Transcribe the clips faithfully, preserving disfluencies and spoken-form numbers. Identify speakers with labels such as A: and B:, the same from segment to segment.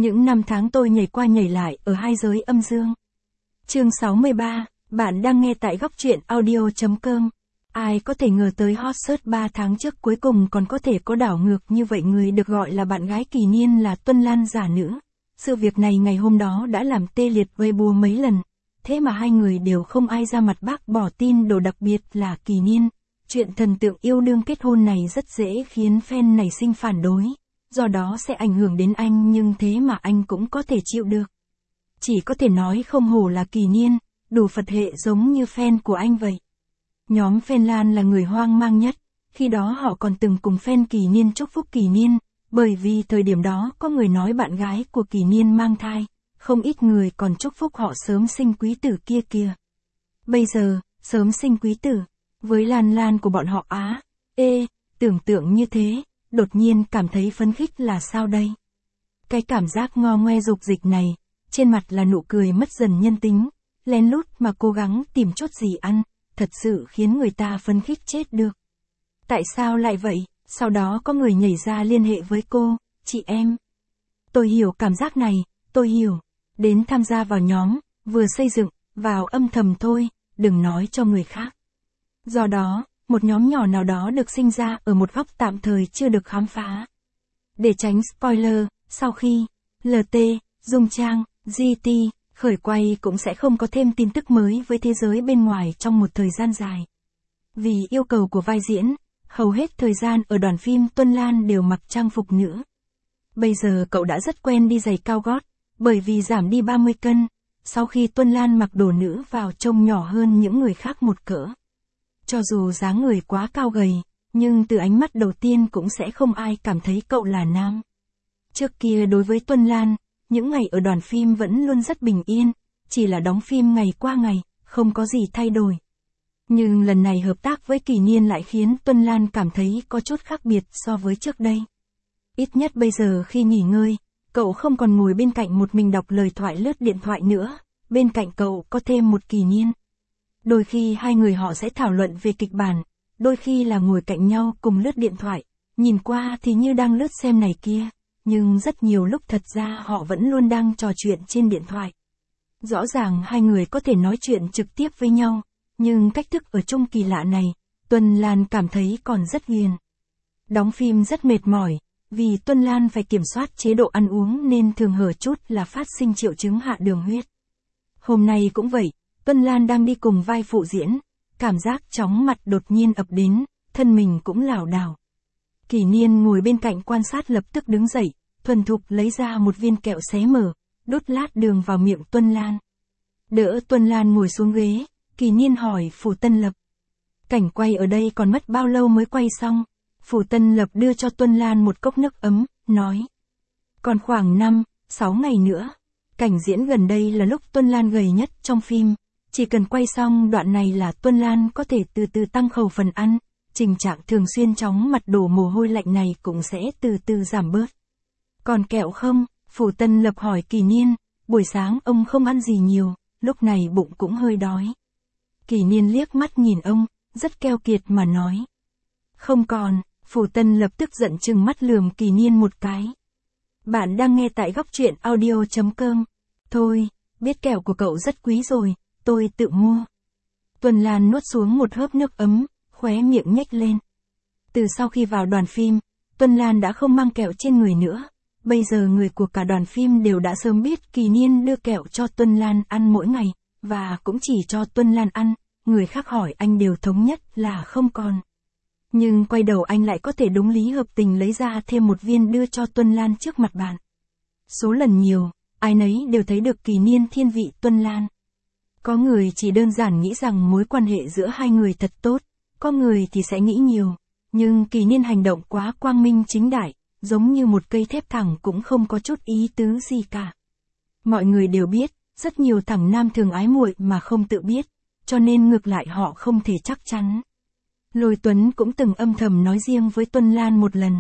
A: Những năm tháng tôi nhảy qua nhảy lại ở hai giới âm dương. Chương sáu mươi ba, bạn đang nghe tại góc truyện audio chấm com. Ai có thể ngờ tới hot search ba tháng trước cuối cùng còn có thể có đảo ngược như vậy, người được gọi là bạn gái Kỳ Niên là Tuân Lan giả nữ. Sự việc này ngày hôm đó đã làm tê liệt Weibo mấy lần, thế mà hai người đều không ai ra mặt bác bỏ tin đồ, đặc biệt là Kỳ Niên. Chuyện thần tượng yêu đương kết hôn này rất dễ khiến fan nảy sinh phản đối, do đó sẽ ảnh hưởng đến anh, nhưng thế mà anh cũng có thể chịu được. Chỉ có thể nói không hổ là Kỳ Niên, đủ Phật hệ giống như fan của anh vậy. Nhóm fan Lan là người hoang mang nhất, khi đó họ còn từng cùng fan Kỳ Niên chúc phúc Kỳ Niên, bởi vì thời điểm đó có người nói bạn gái của Kỳ Niên mang thai, không ít người còn chúc phúc họ sớm sinh quý tử kia kìa. Bây giờ, sớm sinh quý tử, với Lan Lan của bọn họ á, ê, tưởng tượng như thế, đột nhiên cảm thấy phấn khích là sao đây? Cái cảm giác ngo ngoe dục dịch này, trên mặt là nụ cười mất dần nhân tính, lén lút mà cố gắng tìm chút gì ăn, thật sự khiến người ta phấn khích chết được. Tại sao lại vậy? Sau đó có người nhảy ra liên hệ với cô, chị em. Tôi hiểu cảm giác này, tôi hiểu. Đến tham gia vào nhóm, vừa xây dựng, vào âm thầm thôi, đừng nói cho người khác. Do đó, một nhóm nhỏ nào đó được sinh ra ở một góc tạm thời chưa được khám phá. Để tránh spoiler, sau khi lờ tê, Dung Trang, giê tê, khởi quay cũng sẽ không có thêm tin tức mới với thế giới bên ngoài trong một thời gian dài. Vì yêu cầu của vai diễn, hầu hết thời gian ở đoàn phim Tuân Lan đều mặc trang phục nữ. Bây giờ cậu đã rất quen đi giày cao gót, bởi vì giảm đi ba mươi cân, sau khi Tuân Lan mặc đồ nữ vào trông nhỏ hơn những người khác một cỡ. Cho dù dáng người quá cao gầy, nhưng từ ánh mắt đầu tiên cũng sẽ không ai cảm thấy cậu là nam. Trước kia đối với Tuân Lan, những ngày ở đoàn phim vẫn luôn rất bình yên, chỉ là đóng phim ngày qua ngày, không có gì thay đổi. Nhưng lần này hợp tác với Kỳ Niên lại khiến Tuân Lan cảm thấy có chút khác biệt so với trước đây. Ít nhất bây giờ khi nghỉ ngơi, cậu không còn ngồi bên cạnh một mình đọc lời thoại lướt điện thoại nữa, bên cạnh cậu có thêm một Kỳ Niên. Đôi khi hai người họ sẽ thảo luận về kịch bản, đôi khi là ngồi cạnh nhau cùng lướt điện thoại, nhìn qua thì như đang lướt xem này kia, nhưng rất nhiều lúc thật ra họ vẫn luôn đang trò chuyện trên điện thoại. Rõ ràng hai người có thể nói chuyện trực tiếp với nhau, nhưng cách thức ở chung kỳ lạ này, Tuân Lan cảm thấy còn rất ghiền. Đóng phim rất mệt mỏi, vì Tuân Lan phải kiểm soát chế độ ăn uống nên thường hở chút là phát sinh triệu chứng hạ đường huyết. Hôm nay cũng vậy, Tuân Lan đang đi cùng vai phụ diễn, cảm giác chóng mặt đột nhiên ập đến, thân mình cũng lảo đảo. Kỳ Niên ngồi bên cạnh quan sát lập tức đứng dậy, thuần thục lấy ra một viên kẹo xé mở, đút lát đường vào miệng Tuân Lan. Đỡ Tuân Lan ngồi xuống ghế, Kỳ Niên hỏi Phủ Tân Lập. Cảnh quay ở đây còn mất bao lâu mới quay xong? Phủ Tân Lập đưa cho Tuân Lan một cốc nước ấm, nói. Còn khoảng năm, sáu ngày nữa. Cảnh diễn gần đây là lúc Tuân Lan gầy nhất trong phim. Chỉ cần quay xong đoạn này là Tuân Lan có thể từ từ tăng khẩu phần ăn. Tình trạng thường xuyên chóng mặt đổ mồ hôi lạnh này cũng sẽ từ từ giảm bớt. Còn kẹo không? Phủ Tân Lập hỏi Kỳ Niên. Buổi sáng ông không ăn gì nhiều, lúc này bụng cũng hơi đói. Kỳ Niên liếc mắt nhìn ông, rất keo kiệt mà nói. Không còn, Phủ Tân Lập tức giận chừng mắt lườm Kỳ Niên một cái. Bạn đang nghe tại góc truyện audio chấm com. Thôi, biết kẹo của cậu rất quý rồi, tôi tự mua. Tuân Lan nuốt xuống một hớp nước ấm, khóe miệng nhếch lên. Từ sau khi vào đoàn phim, Tuân Lan đã không mang kẹo trên người nữa. Bây giờ người của cả đoàn phim đều đã sớm biết Kỳ Niên đưa kẹo cho Tuân Lan ăn mỗi ngày, và cũng chỉ cho Tuân Lan ăn, người khác hỏi anh đều thống nhất là không còn. Nhưng quay đầu anh lại có thể đúng lý hợp tình lấy ra thêm một viên đưa cho Tuân Lan trước mặt bạn. Số lần nhiều, ai nấy đều thấy được Kỳ Niên thiên vị Tuân Lan. Có người chỉ đơn giản nghĩ rằng mối quan hệ giữa hai người thật tốt, có người thì sẽ nghĩ nhiều, nhưng Kỳ Niên hành động quá quang minh chính đại, giống như một cây thép thẳng cũng không có chút ý tứ gì cả. Mọi người đều biết, rất nhiều thằng nam thường ái muội mà không tự biết, cho nên ngược lại họ không thể chắc chắn. Lôi Tuấn cũng từng âm thầm nói riêng với Tuân Lan một lần.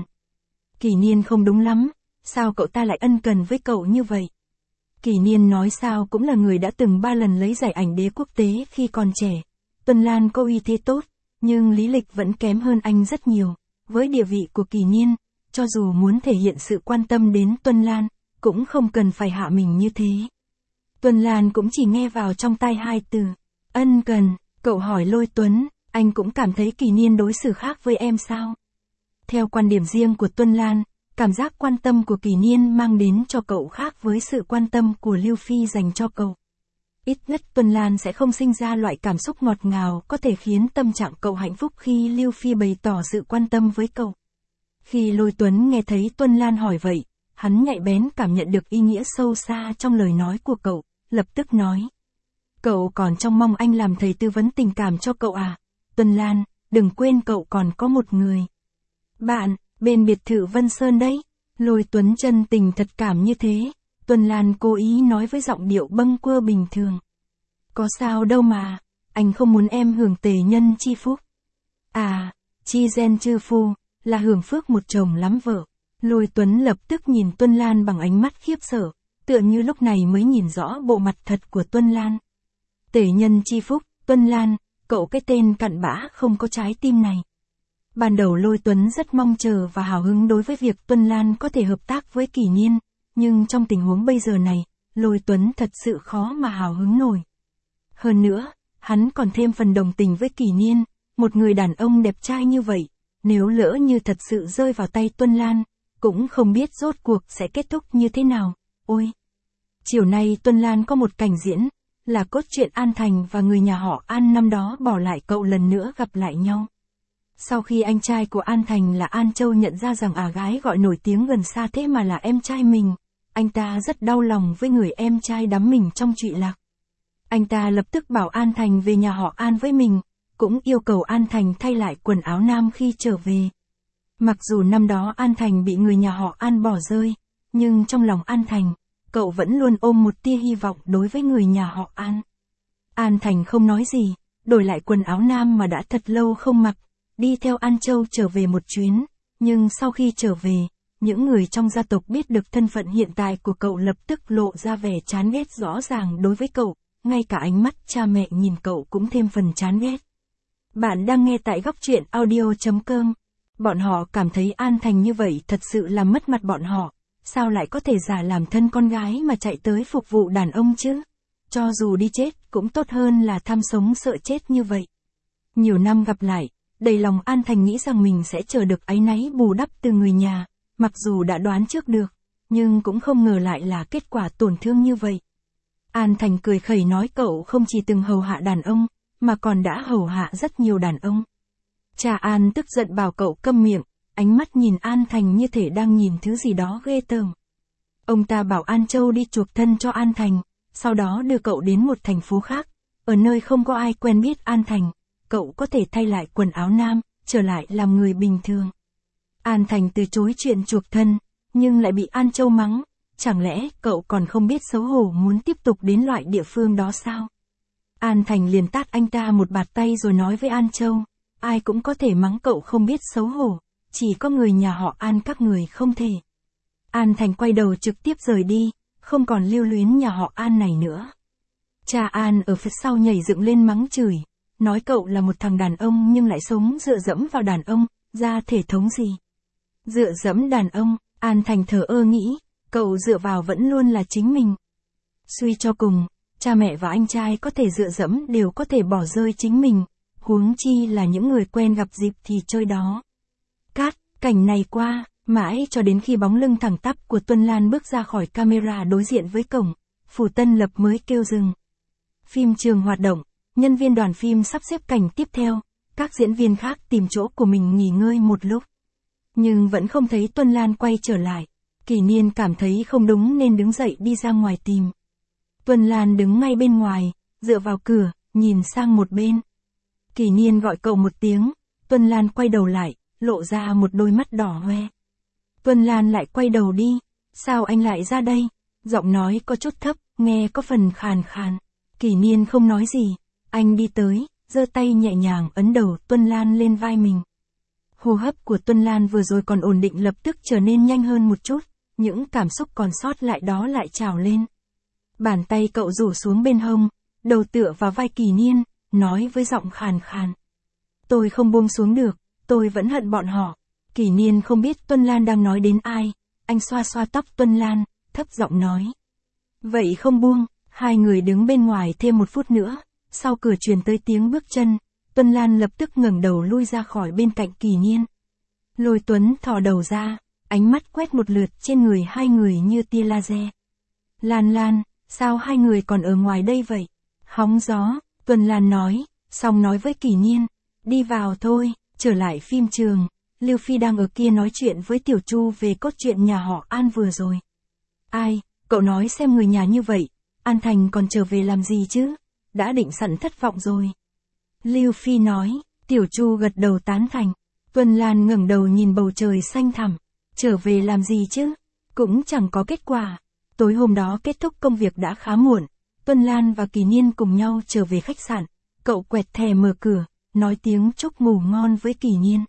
A: Kỳ Niên không đúng lắm, sao cậu ta lại ân cần với cậu như vậy? Kỳ Niên nói sao cũng là người đã từng ba lần lấy giải ảnh đế quốc tế khi còn trẻ. Tuân Lan có uy thế tốt, nhưng lý lịch vẫn kém hơn anh rất nhiều. Với địa vị của Kỳ Niên, cho dù muốn thể hiện sự quan tâm đến Tuân Lan, cũng không cần phải hạ mình như thế. Tuân Lan cũng chỉ nghe vào trong tai hai từ, ân cần. Cậu hỏi Lôi Tuấn, anh cũng cảm thấy Kỳ Niên đối xử khác với em sao? Theo quan điểm riêng của Tuân Lan, cảm giác quan tâm của Kỳ Niên mang đến cho cậu khác với sự quan tâm của Lưu Phi dành cho cậu. Ít nhất Tuân Lan sẽ không sinh ra loại cảm xúc ngọt ngào có thể khiến tâm trạng cậu hạnh phúc khi Lưu Phi bày tỏ sự quan tâm với cậu. Khi Lôi Tuấn nghe thấy Tuân Lan hỏi vậy, hắn nhạy bén cảm nhận được ý nghĩa sâu xa trong lời nói của cậu, lập tức nói. Cậu còn trông mong anh làm thầy tư vấn tình cảm cho cậu à? Tuân Lan, đừng quên cậu còn có một người. Bạn, bên biệt thự Vân Sơn đấy. Lôi Tuấn chân tình thật cảm như thế. Tuân Lan cố ý nói với giọng điệu bâng quơ bình thường. Có sao đâu mà, anh không muốn em hưởng tề nhân chi phúc. À, chi gen chư phu, là hưởng phước một chồng lắm vợ. Lôi Tuấn lập tức nhìn Tuân Lan bằng ánh mắt khiếp sợ, tựa như lúc này mới nhìn rõ bộ mặt thật của Tuân Lan. Tề nhân chi phúc, Tuân Lan, cậu cái tên cặn bã không có trái tim này. Ban đầu Lôi Tuấn rất mong chờ và hào hứng đối với việc Tuân Lan có thể hợp tác với Kỳ Niên, nhưng trong tình huống bây giờ này, Lôi Tuấn thật sự khó mà hào hứng nổi. Hơn nữa, hắn còn thêm phần đồng tình với Kỳ Niên, một người đàn ông đẹp trai như vậy, nếu lỡ như thật sự rơi vào tay Tuân Lan, cũng không biết rốt cuộc sẽ kết thúc như thế nào. Ôi! Chiều nay Tuân Lan có một cảnh diễn, là cốt truyện An Thành và người nhà họ An năm đó bỏ lại cậu lần nữa gặp lại nhau. Sau khi anh trai của An Thành là An Châu nhận ra rằng à gái gọi nổi tiếng gần xa thế mà là em trai mình, anh ta rất đau lòng với người em trai đắm mình trong trụy lạc. Anh ta lập tức bảo An Thành về nhà họ An với mình, cũng yêu cầu An Thành thay lại quần áo nam khi trở về. Mặc dù năm đó An Thành bị người nhà họ An bỏ rơi, nhưng trong lòng An Thành, cậu vẫn luôn ôm một tia hy vọng đối với người nhà họ An. An Thành không nói gì, đổi lại quần áo nam mà đã thật lâu không mặc, đi theo An Châu trở về một chuyến, nhưng sau khi trở về, những người trong gia tộc biết được thân phận hiện tại của cậu lập tức lộ ra vẻ chán ghét rõ ràng đối với cậu, ngay cả ánh mắt cha mẹ nhìn cậu cũng thêm phần chán ghét. Bạn đang nghe tại góc truyện audio chấm com. Bọn họ cảm thấy An Thành như vậy thật sự làm mất mặt bọn họ, sao lại có thể giả làm thân con gái mà chạy tới phục vụ đàn ông chứ? Cho dù đi chết cũng tốt hơn là tham sống sợ chết như vậy. Nhiều năm gặp lại, đầy lòng An Thành nghĩ rằng mình sẽ chờ được áy náy bù đắp từ người nhà, mặc dù đã đoán trước được, nhưng cũng không ngờ lại là kết quả tổn thương như vậy. An Thành cười khẩy nói cậu không chỉ từng hầu hạ đàn ông, mà còn đã hầu hạ rất nhiều đàn ông. Cha An tức giận bảo cậu câm miệng, ánh mắt nhìn An Thành như thể đang nhìn thứ gì đó ghê tởm. Ông ta bảo An Châu đi chuộc thân cho An Thành, sau đó đưa cậu đến một thành phố khác, ở nơi không có ai quen biết An Thành, cậu có thể thay lại quần áo nam, trở lại làm người bình thường. An Thành từ chối chuyện chuộc thân, nhưng lại bị An Châu mắng, chẳng lẽ cậu còn không biết xấu hổ muốn tiếp tục đến loại địa phương đó sao? An Thành liền tát anh ta một bạt tay rồi nói với An Châu, ai cũng có thể mắng cậu không biết xấu hổ, chỉ có người nhà họ An các người không thể. An Thành quay đầu trực tiếp rời đi, không còn lưu luyến nhà họ An này nữa. Cha An ở phía sau nhảy dựng lên mắng chửi, nói cậu là một thằng đàn ông nhưng lại sống dựa dẫm vào đàn ông, ra thể thống gì? Dựa dẫm đàn ông, An Thành thờ ơ nghĩ, cậu dựa vào vẫn luôn là chính mình. Suy cho cùng, cha mẹ và anh trai có thể dựa dẫm đều có thể bỏ rơi chính mình, huống chi là những người quen gặp dịp thì chơi đó. Cát, cảnh này qua, mãi cho đến khi bóng lưng thẳng tắp của Tuân Lan bước ra khỏi camera đối diện với cổng, Phủ Tân Lập mới kêu dừng. Phim trường hoạt động, nhân viên đoàn phim sắp xếp cảnh tiếp theo, các diễn viên khác tìm chỗ của mình nghỉ ngơi một lúc. Nhưng vẫn không thấy Tuân Lan quay trở lại, Kỳ Niên cảm thấy không đúng nên đứng dậy đi ra ngoài tìm. Tuân Lan đứng ngay bên ngoài, dựa vào cửa, nhìn sang một bên. Kỳ Niên gọi cậu một tiếng, Tuân Lan quay đầu lại, lộ ra một đôi mắt đỏ hoe. Tuân Lan lại quay đầu đi, sao anh lại ra đây? Giọng nói có chút thấp, nghe có phần khàn khàn. Kỳ Niên không nói gì, anh đi tới, giơ tay nhẹ nhàng ấn đầu Tuân Lan lên vai mình. Hô hấp của Tuân Lan vừa rồi còn ổn định lập tức trở nên nhanh hơn một chút, những cảm xúc còn sót lại đó lại trào lên. Bàn tay cậu rủ xuống bên hông, đầu tựa vào vai Kỳ Niên, nói với giọng khàn khàn. Tôi không buông xuống được, tôi vẫn hận bọn họ. Kỳ Niên không biết Tuân Lan đang nói đến ai, anh xoa xoa tóc Tuân Lan, thấp giọng nói. Vậy không buông, hai người đứng bên ngoài thêm một phút nữa, sau cửa truyền tới tiếng bước chân, Tuân Lan lập tức ngẩng đầu lui ra khỏi bên cạnh Kỳ Niên. Lôi Tuấn thò đầu ra, ánh mắt quét một lượt trên người hai người như tia laser. Lan Lan, sao hai người còn ở ngoài đây vậy? Hóng gió, Tuân Lan nói, xong nói với Kỳ Niên, đi vào thôi, trở lại phim trường, Lưu Phi đang ở kia nói chuyện với Tiểu Chu về cốt truyện nhà họ An vừa rồi. Ai, cậu nói xem người nhà như vậy, An Thành còn trở về làm gì chứ? Đã định sẵn thất vọng rồi. Lưu Phi nói, Tiểu Chu gật đầu tán thành. Tuân Lan ngẩng đầu nhìn bầu trời xanh thẳm, trở về làm gì chứ? Cũng chẳng có kết quả. Tối hôm đó kết thúc công việc đã khá muộn, Tuân Lan và Kỳ Niên cùng nhau trở về khách sạn, cậu quẹt thẻ mở cửa, nói tiếng chúc ngủ ngon với Kỳ Niên.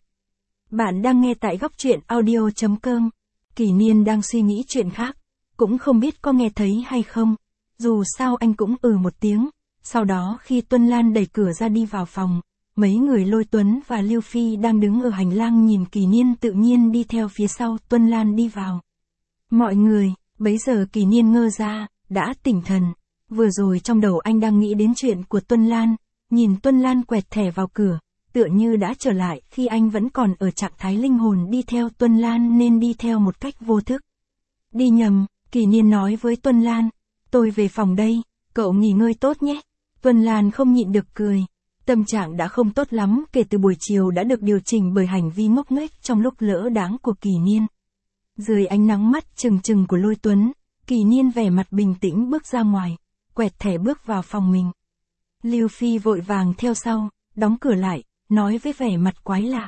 A: Bạn đang nghe tại góc truyện audio chấm com. Kỳ Niên đang suy nghĩ chuyện khác, cũng không biết có nghe thấy hay không. Dù sao anh cũng ừ một tiếng. Sau đó khi Tuân Lan đẩy cửa ra đi vào phòng, mấy người Lôi Tuấn và Lưu Phi đang đứng ở hành lang nhìn Kỳ Niên tự nhiên đi theo phía sau Tuân Lan đi vào. Mọi người, bấy giờ Kỳ Niên ngơ ra, đã tỉnh thần. Vừa rồi trong đầu anh đang nghĩ đến chuyện của Tuân Lan, nhìn Tuân Lan quẹt thẻ vào cửa, tựa như đã trở lại khi anh vẫn còn ở trạng thái linh hồn đi theo Tuân Lan nên đi theo một cách vô thức. Đi nhầm, Kỳ Niên nói với Tuân Lan, tôi về phòng đây, cậu nghỉ ngơi tốt nhé. Tuân Lan không nhịn được cười. Tâm trạng đã không tốt lắm kể từ buổi chiều đã được điều chỉnh bởi hành vi ngốc nghếch trong lúc lỡ đáng của Kỳ Niên. Dưới ánh nắng mắt trừng trừng của Lôi Tuấn, Kỳ Niên vẻ mặt bình tĩnh bước ra ngoài, quẹt thẻ bước vào phòng mình. Lưu Phi vội vàng theo sau, đóng cửa lại, nói với vẻ mặt quái lạ.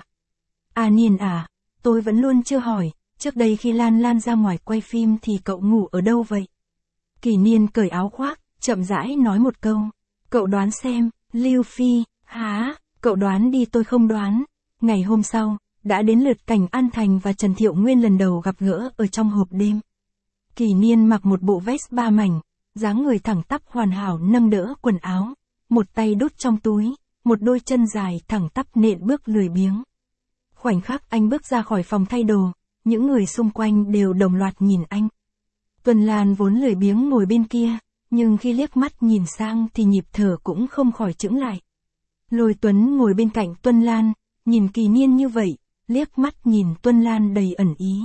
A: À Niên à, tôi vẫn luôn chưa hỏi, trước đây khi Lan Lan ra ngoài quay phim thì cậu ngủ ở đâu vậy? Kỳ Niên cởi áo khoác, chậm rãi nói một câu. Cậu đoán xem, Lưu Phi, hả, cậu đoán đi tôi không đoán. Ngày hôm sau, đã đến lượt cảnh An Thành và Trần Thiệu Nguyên lần đầu gặp gỡ ở trong hộp đêm. Kỳ Niên mặc một bộ vest ba mảnh, dáng người thẳng tắp hoàn hảo nâng đỡ quần áo, một tay đút trong túi, một đôi chân dài thẳng tắp nện bước lười biếng. Khoảnh khắc anh bước ra khỏi phòng thay đồ, những người xung quanh đều đồng loạt nhìn anh. Tuân Lan vốn lười biếng ngồi bên kia, nhưng khi liếc mắt nhìn sang thì nhịp thở cũng không khỏi chững lại. Lôi Tuấn ngồi bên cạnh Tuân Lan, nhìn Kỳ Niên như vậy, liếc mắt nhìn Tuân Lan đầy ẩn ý.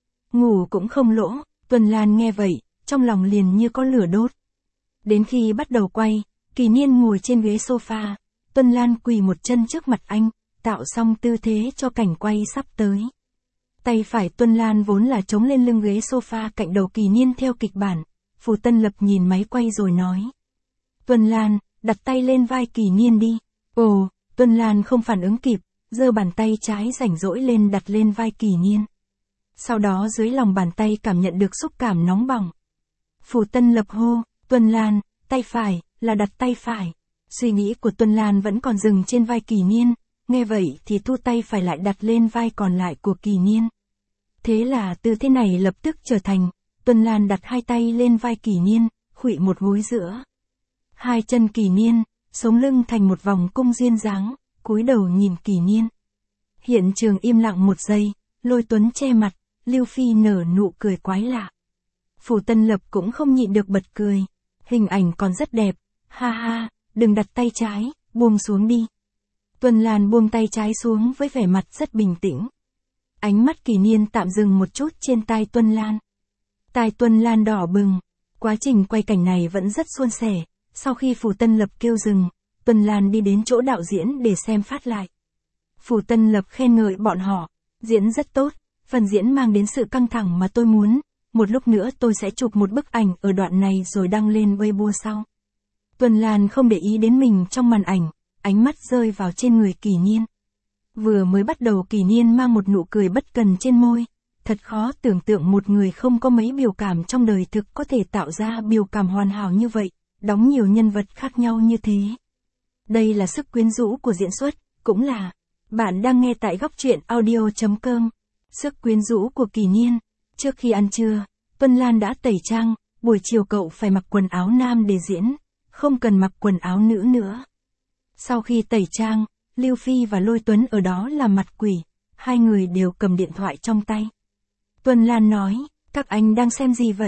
A: Ngủ cũng không lỗ, Tuân Lan nghe vậy, trong lòng liền như có lửa đốt. Đến khi bắt đầu quay, Kỳ Niên ngồi trên ghế sofa, Tuân Lan quỳ một chân trước mặt anh, tạo xong tư thế cho cảnh quay sắp tới. Tay phải Tuân Lan vốn là chống lên lưng ghế sofa cạnh đầu Kỳ Niên theo kịch bản. Phù Tân Lập nhìn máy quay rồi nói. Tuân Lan, đặt tay lên vai Kỳ Niên đi. Ồ, Tuân Lan không phản ứng kịp, giơ bàn tay trái rảnh rỗi lên đặt lên vai Kỳ Niên. Sau đó dưới lòng bàn tay cảm nhận được xúc cảm nóng bỏng. Phù Tân Lập hô, Tuân Lan, tay phải, là đặt tay phải. Suy nghĩ của Tuân Lan vẫn còn dừng trên vai Kỳ Niên, nghe vậy thì thu tay phải lại đặt lên vai còn lại của Kỳ Niên. Thế là tư thế này lập tức trở thành, Tuân Lan đặt hai tay lên vai Kỳ Niên, khuỵu một gối giữa. Hai chân Kỳ Niên, sống lưng thành một vòng cung duyên dáng, cúi đầu nhìn Kỳ Niên. Hiện trường im lặng một giây, Lôi Tuấn che mặt, Lưu Phi nở nụ cười quái lạ. Phù Tân Lập cũng không nhịn được bật cười. Hình ảnh còn rất đẹp, ha ha, đừng đặt tay trái, buông xuống đi. Tuân Lan buông tay trái xuống với vẻ mặt rất bình tĩnh. Ánh mắt Kỳ Niên tạm dừng một chút trên tai Tuân Lan. Tai Tuân Lan đỏ bừng, quá trình quay cảnh này vẫn rất suôn sẻ. Sau khi Phù Tân Lập kêu dừng, Tuân Lan đi đến chỗ đạo diễn để xem phát lại. Phù Tân Lập khen ngợi bọn họ, diễn rất tốt, phần diễn mang đến sự căng thẳng mà tôi muốn. Một lúc nữa tôi sẽ chụp một bức ảnh ở đoạn này rồi đăng lên Weibo sau. Tuân Lan không để ý đến mình trong màn ảnh, ánh mắt rơi vào trên người Kỳ Niên. Vừa mới bắt đầu Kỳ Niên mang một nụ cười bất cần trên môi. Thật khó tưởng tượng một người không có mấy biểu cảm trong đời thực có thể tạo ra biểu cảm hoàn hảo như vậy, đóng nhiều nhân vật khác nhau như thế. Đây là sức quyến rũ của diễn xuất, cũng là, bạn đang nghe tại góc truyện audio chấm com. Sức quyến rũ của Kỳ Niên. Trước khi ăn trưa, Tuân Lan đã tẩy trang, buổi chiều cậu phải mặc quần áo nam để diễn, không cần mặc quần áo nữ nữa. Sau khi tẩy trang, Lưu Phi và Lôi Tuấn ở đó làm mặt quỷ, hai người đều cầm điện thoại trong tay. Tuân Lan nói, các anh đang xem gì vậy?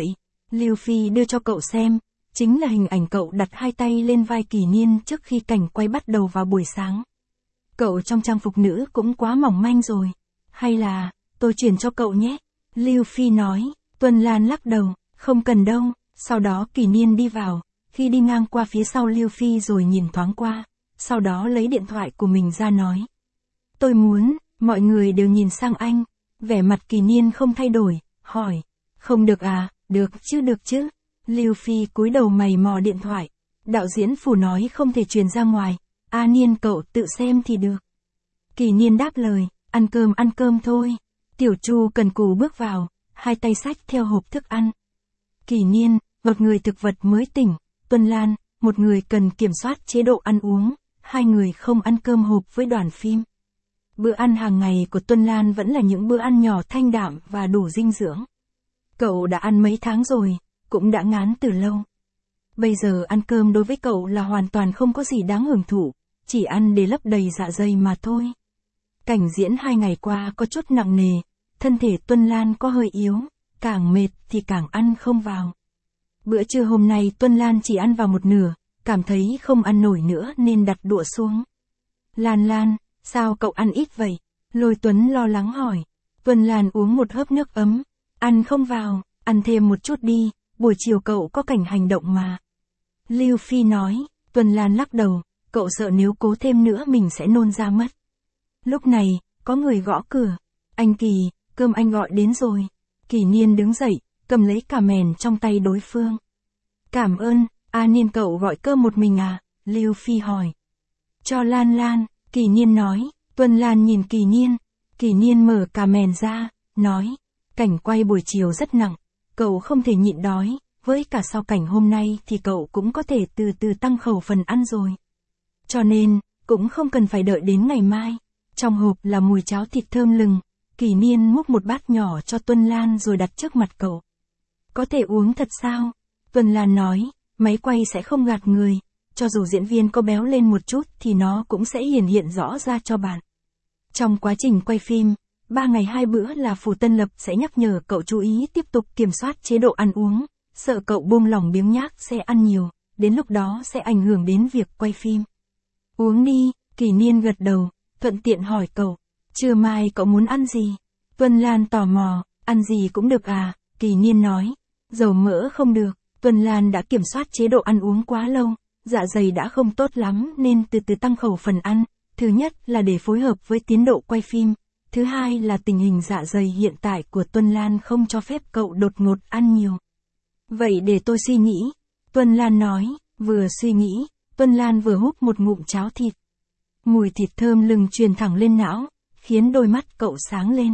A: Lưu Phi đưa cho cậu xem, chính là hình ảnh cậu đặt hai tay lên vai Kỳ Niên trước khi cảnh quay bắt đầu vào buổi sáng. Cậu trong trang phục nữ cũng quá mỏng manh rồi. Hay là, tôi chuyển cho cậu nhé. Lưu Phi nói. Tuân Lan lắc đầu, không cần đâu. Sau đó Kỳ Niên đi vào, khi đi ngang qua phía sau Lưu Phi rồi nhìn thoáng qua, sau đó lấy điện thoại của mình ra nói. Tôi muốn, mọi người đều nhìn sang anh. Vẻ mặt Kỳ Niên không thay đổi, hỏi. Không được à, được chứ được chứ. Lưu Phi cúi đầu mày mò điện thoại. Đạo diễn Phủ nói không thể truyền ra ngoài. A Niên cậu tự xem thì được. Kỳ Niên đáp lời, ăn cơm ăn cơm thôi. Tiểu Chu cần cù bước vào, hai tay xách theo hộp thức ăn. Kỳ Niên, một người thực vật mới tỉnh, Tuân Lan, một người cần kiểm soát chế độ ăn uống, hai người không ăn cơm hộp với đoàn phim. Bữa ăn hàng ngày của Tuân Lan vẫn là những bữa ăn nhỏ thanh đạm và đủ dinh dưỡng. Cậu đã ăn mấy tháng rồi, cũng đã ngán từ lâu. Bây giờ ăn cơm đối với cậu là hoàn toàn không có gì đáng hưởng thụ, chỉ ăn để lấp đầy dạ dày mà thôi. Cảnh diễn hai ngày qua có chút nặng nề, thân thể Tuân Lan có hơi yếu, càng mệt thì càng ăn không vào. Bữa trưa hôm nay Tuân Lan chỉ ăn vào một nửa, cảm thấy không ăn nổi nữa nên đặt đũa xuống. Lan Lan, sao cậu ăn ít vậy? Lôi Tuấn lo lắng hỏi. Tuân Lan uống một hớp nước ấm. Ăn không vào, ăn thêm một chút đi, buổi chiều cậu có cảnh hành động mà. Lưu Phi nói. Tuân Lan lắc đầu, cậu sợ nếu cố thêm nữa mình sẽ nôn ra mất. Lúc này, có người gõ cửa. Anh Kỳ, cơm anh gọi đến rồi. Kỳ Niên đứng dậy, cầm lấy cà mèn trong tay đối phương. Cảm ơn, A Niên cậu gọi cơm một mình à? Lưu Phi hỏi. Cho Lan Lan, Kỳ Niên nói. Tuân Lan nhìn Kỳ Niên. Kỳ Niên mở cà mèn ra, nói. Cảnh quay buổi chiều rất nặng, cậu không thể nhịn đói, với cả sau cảnh hôm nay thì cậu cũng có thể từ từ tăng khẩu phần ăn rồi. Cho nên, cũng không cần phải đợi đến ngày mai. Trong hộp là mùi cháo thịt thơm lừng. Kỳ Niên múc một bát nhỏ cho Tuân Lan rồi đặt trước mặt cậu. Có thể uống thật sao? Tuân Lan nói, máy quay sẽ không gạt người, cho dù diễn viên có béo lên một chút thì nó cũng sẽ hiển hiện rõ ra cho bạn. Trong quá trình quay phim, ba ngày hai bữa là Phủ Tân Lập sẽ nhắc nhở cậu chú ý tiếp tục kiểm soát chế độ ăn uống, sợ cậu buông lỏng biếng nhác sẽ ăn nhiều, đến lúc đó sẽ ảnh hưởng đến việc quay phim. Uống đi, Kỳ Niên gật đầu, thuận tiện hỏi cậu, trưa mai cậu muốn ăn gì? Tuân Lan tò mò, ăn gì cũng được à? Kỳ Niên nói, dầu mỡ không được. Tuân Lan đã kiểm soát chế độ ăn uống quá lâu, dạ dày đã không tốt lắm nên từ từ tăng khẩu phần ăn. Thứ nhất là để phối hợp với tiến độ quay phim. Thứ hai là tình hình dạ dày hiện tại của Tuân Lan không cho phép cậu đột ngột ăn nhiều. Vậy để tôi suy nghĩ. Tuân Lan nói, vừa suy nghĩ, Tuân Lan vừa húp một ngụm cháo thịt. Mùi thịt thơm lừng truyền thẳng lên não, khiến đôi mắt cậu sáng lên.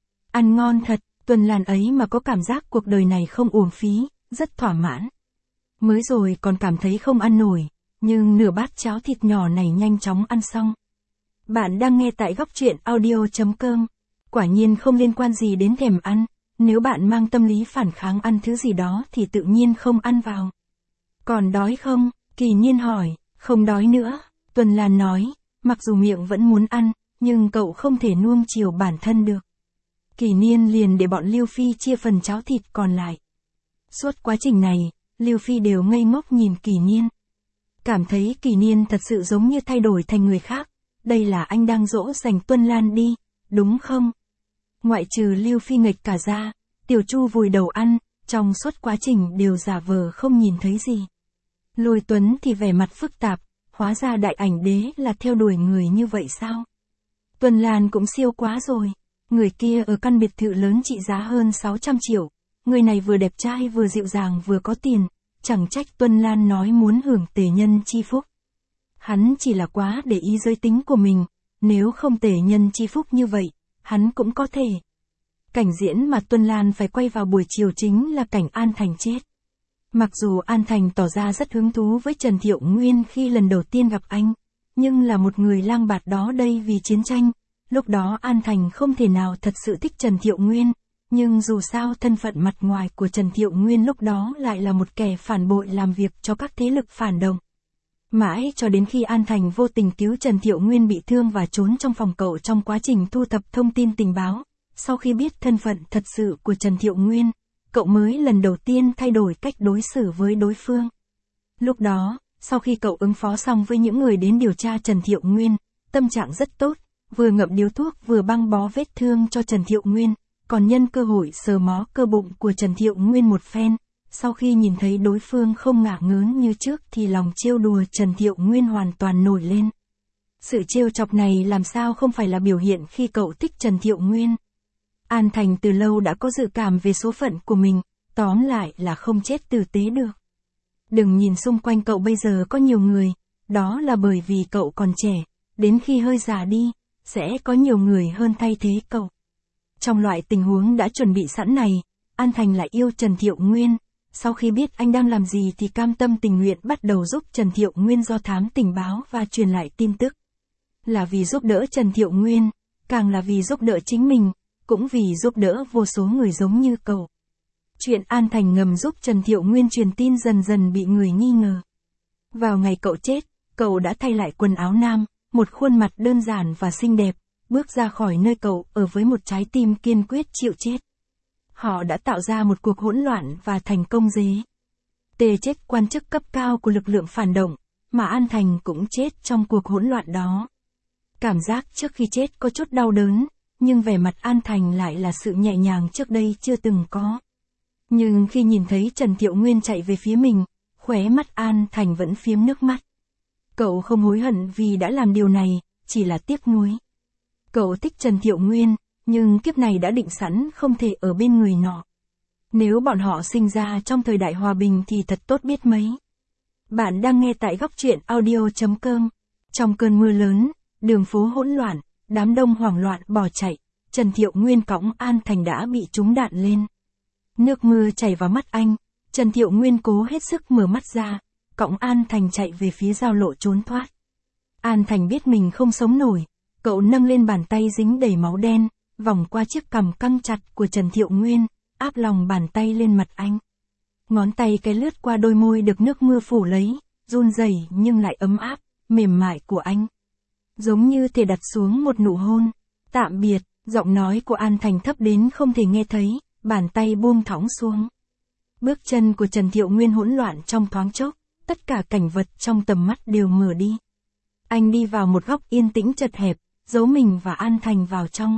A: Ăn ngon thật, Tuân Lan ấy mà có cảm giác cuộc đời này không uổng phí, rất thỏa mãn. Mới rồi còn cảm thấy không ăn nổi, nhưng nửa bát cháo thịt nhỏ này nhanh chóng ăn xong. Bạn đang nghe tại góc truyện audio chấm com. Quả nhiên không liên quan gì đến thèm ăn, nếu bạn mang tâm lý phản kháng ăn thứ gì đó thì tự nhiên không ăn vào. Còn đói không? Kỳ Niên hỏi. Không đói nữa, Tuân Lan nói, mặc dù miệng vẫn muốn ăn, nhưng cậu không thể nuông chiều bản thân được. Kỳ Niên liền để bọn Lưu Phi chia phần cháo thịt còn lại. Suốt quá trình này, Lưu Phi đều ngây ngốc nhìn Kỳ Niên. Cảm thấy Kỳ Niên thật sự giống như thay đổi thành người khác. Đây là anh đang dỗ dành Tuân Lan đi, đúng không? Ngoại trừ Lưu Phi nghịch cả ra, Tiểu Chu vùi đầu ăn, trong suốt quá trình đều giả vờ không nhìn thấy gì. Lôi Tuấn thì vẻ mặt phức tạp, hóa ra đại ảnh đế là theo đuổi người như vậy sao? Tuân Lan cũng siêu quá rồi, người kia ở căn biệt thự lớn trị giá hơn sáu trăm triệu, người này vừa đẹp trai vừa dịu dàng vừa có tiền, chẳng trách Tuân Lan nói muốn hưởng tề nhân chi phúc. Hắn chỉ là quá để ý giới tính của mình, nếu không tề nhân chi phúc như vậy, hắn cũng có thể. Cảnh diễn mà Tuân Lan phải quay vào buổi chiều chính là cảnh An Thành chết. Mặc dù An Thành tỏ ra rất hứng thú với Trần Thiệu Nguyên khi lần đầu tiên gặp anh, nhưng là một người lang bạt đó đây vì chiến tranh, lúc đó An Thành không thể nào thật sự thích Trần Thiệu Nguyên, nhưng dù sao thân phận mặt ngoài của Trần Thiệu Nguyên lúc đó lại là một kẻ phản bội làm việc cho các thế lực phản động. Mãi cho đến khi An Thành vô tình cứu Trần Thiệu Nguyên bị thương và trốn trong phòng cậu trong quá trình thu thập thông tin tình báo, sau khi biết thân phận thật sự của Trần Thiệu Nguyên, cậu mới lần đầu tiên thay đổi cách đối xử với đối phương. Lúc đó, sau khi cậu ứng phó xong với những người đến điều tra Trần Thiệu Nguyên, tâm trạng rất tốt, vừa ngậm điếu thuốc vừa băng bó vết thương cho Trần Thiệu Nguyên, còn nhân cơ hội sờ mó cơ bụng của Trần Thiệu Nguyên một phen. Sau khi nhìn thấy đối phương không ngả ngớn như trước thì lòng trêu đùa Trần Thiệu Nguyên hoàn toàn nổi lên. Sự trêu chọc này làm sao không phải là biểu hiện khi cậu thích Trần Thiệu Nguyên. An Thành từ lâu đã có dự cảm về số phận của mình, tóm lại là không chết tử tế được. Đừng nhìn xung quanh cậu bây giờ có nhiều người, đó là bởi vì cậu còn trẻ, đến khi hơi già đi, sẽ có nhiều người hơn thay thế cậu. Trong loại tình huống đã chuẩn bị sẵn này, An Thành lại yêu Trần Thiệu Nguyên, sau khi biết anh đang làm gì thì cam tâm tình nguyện bắt đầu giúp Trần Thiệu Nguyên do thám tình báo và truyền lại tin tức. Là vì giúp đỡ Trần Thiệu Nguyên, càng là vì giúp đỡ chính mình, cũng vì giúp đỡ vô số người giống như cậu. Chuyện An Thành ngầm giúp Trần Thiệu Nguyên truyền tin dần dần bị người nghi ngờ. Vào ngày cậu chết, cậu đã thay lại quần áo nam, một khuôn mặt đơn giản và xinh đẹp, bước ra khỏi nơi cậu ở với một trái tim kiên quyết chịu chết. Họ đã tạo ra một cuộc hỗn loạn và thành công dế. Tê chết quan chức cấp cao của lực lượng phản động, mà An Thành cũng chết trong cuộc hỗn loạn đó. Cảm giác trước khi chết có chút đau đớn, nhưng vẻ mặt An Thành lại là sự nhẹ nhàng trước đây chưa từng có. Nhưng khi nhìn thấy Trần Thiệu Nguyên chạy về phía mình, khóe mắt An Thành vẫn phiếm nước mắt. Cậu không hối hận vì đã làm điều này, chỉ là tiếc nuối. Cậu thích Trần Thiệu Nguyên, nhưng kiếp này đã định sẵn không thể ở bên người nọ. Nếu bọn họ sinh ra trong thời đại hòa bình thì thật tốt biết mấy. Bạn đang nghe tại góc truyện audio chấm com. Trong cơn mưa lớn, đường phố hỗn loạn, đám đông hoảng loạn bỏ chạy, Trần Thiệu Nguyên cõng An Thành đã bị trúng đạn lên. Nước mưa chảy vào mắt anh, Trần Thiệu Nguyên cố hết sức mở mắt ra, cõng An Thành chạy về phía giao lộ trốn thoát. An Thành biết mình không sống nổi, cậu nâng lên bàn tay dính đầy máu đen, vòng qua chiếc cằm căng chặt của Trần Thiệu Nguyên, áp lòng bàn tay lên mặt anh. Ngón tay cái lướt qua đôi môi được nước mưa phủ lấy, run rẩy nhưng lại ấm áp, mềm mại của anh. Giống như thể đặt xuống một nụ hôn. Tạm biệt, giọng nói của An Thành thấp đến không thể nghe thấy, bàn tay buông thõng xuống. Bước chân của Trần Thiệu Nguyên hỗn loạn trong thoáng chốc, tất cả cảnh vật trong tầm mắt đều mở đi. Anh đi vào một góc yên tĩnh chật hẹp, giấu mình và An Thành vào trong.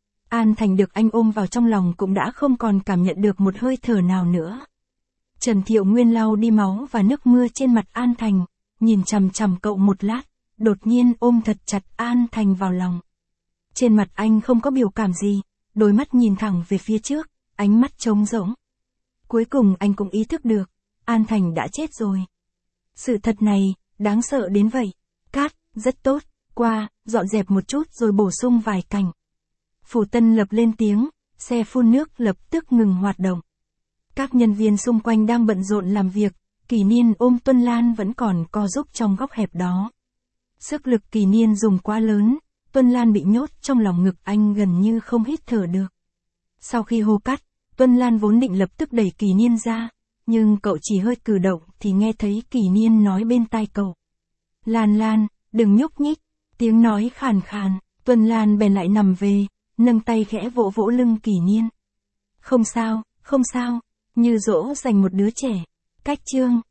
A: An Thành được anh ôm vào trong lòng cũng đã không còn cảm nhận được một hơi thở nào nữa. Trần Thiệu Nguyên lau đi máu và nước mưa trên mặt An Thành, nhìn chằm chằm cậu một lát, đột nhiên ôm thật chặt An Thành vào lòng. Trên mặt anh không có biểu cảm gì, đôi mắt nhìn thẳng về phía trước, ánh mắt trống rỗng. Cuối cùng anh cũng ý thức được, An Thành đã chết rồi. Sự thật này, đáng sợ đến vậy. Cát, rất tốt, qua, dọn dẹp một chút rồi bổ sung vài cảnh. Phủ Tân Lập lên tiếng, xe phun nước lập tức ngừng hoạt động. Các nhân viên xung quanh đang bận rộn làm việc, Kỳ Niên ôm Tuân Lan vẫn còn co giúp trong góc hẹp đó. Sức lực Kỳ Niên dùng quá lớn, Tuân Lan bị nhốt trong lòng ngực anh gần như không hít thở được. Sau khi hô cắt, Tuân Lan vốn định lập tức đẩy Kỳ Niên ra, nhưng cậu chỉ hơi cử động thì nghe thấy Kỳ Niên nói bên tai cậu. Lan Lan, đừng nhúc nhích, tiếng nói khàn khàn, Tuân Lan bèn lại nằm về, nâng tay khẽ vỗ vỗ lưng Kỳ Niên. Không sao, không sao, như dỗ dành một đứa trẻ. Cách chương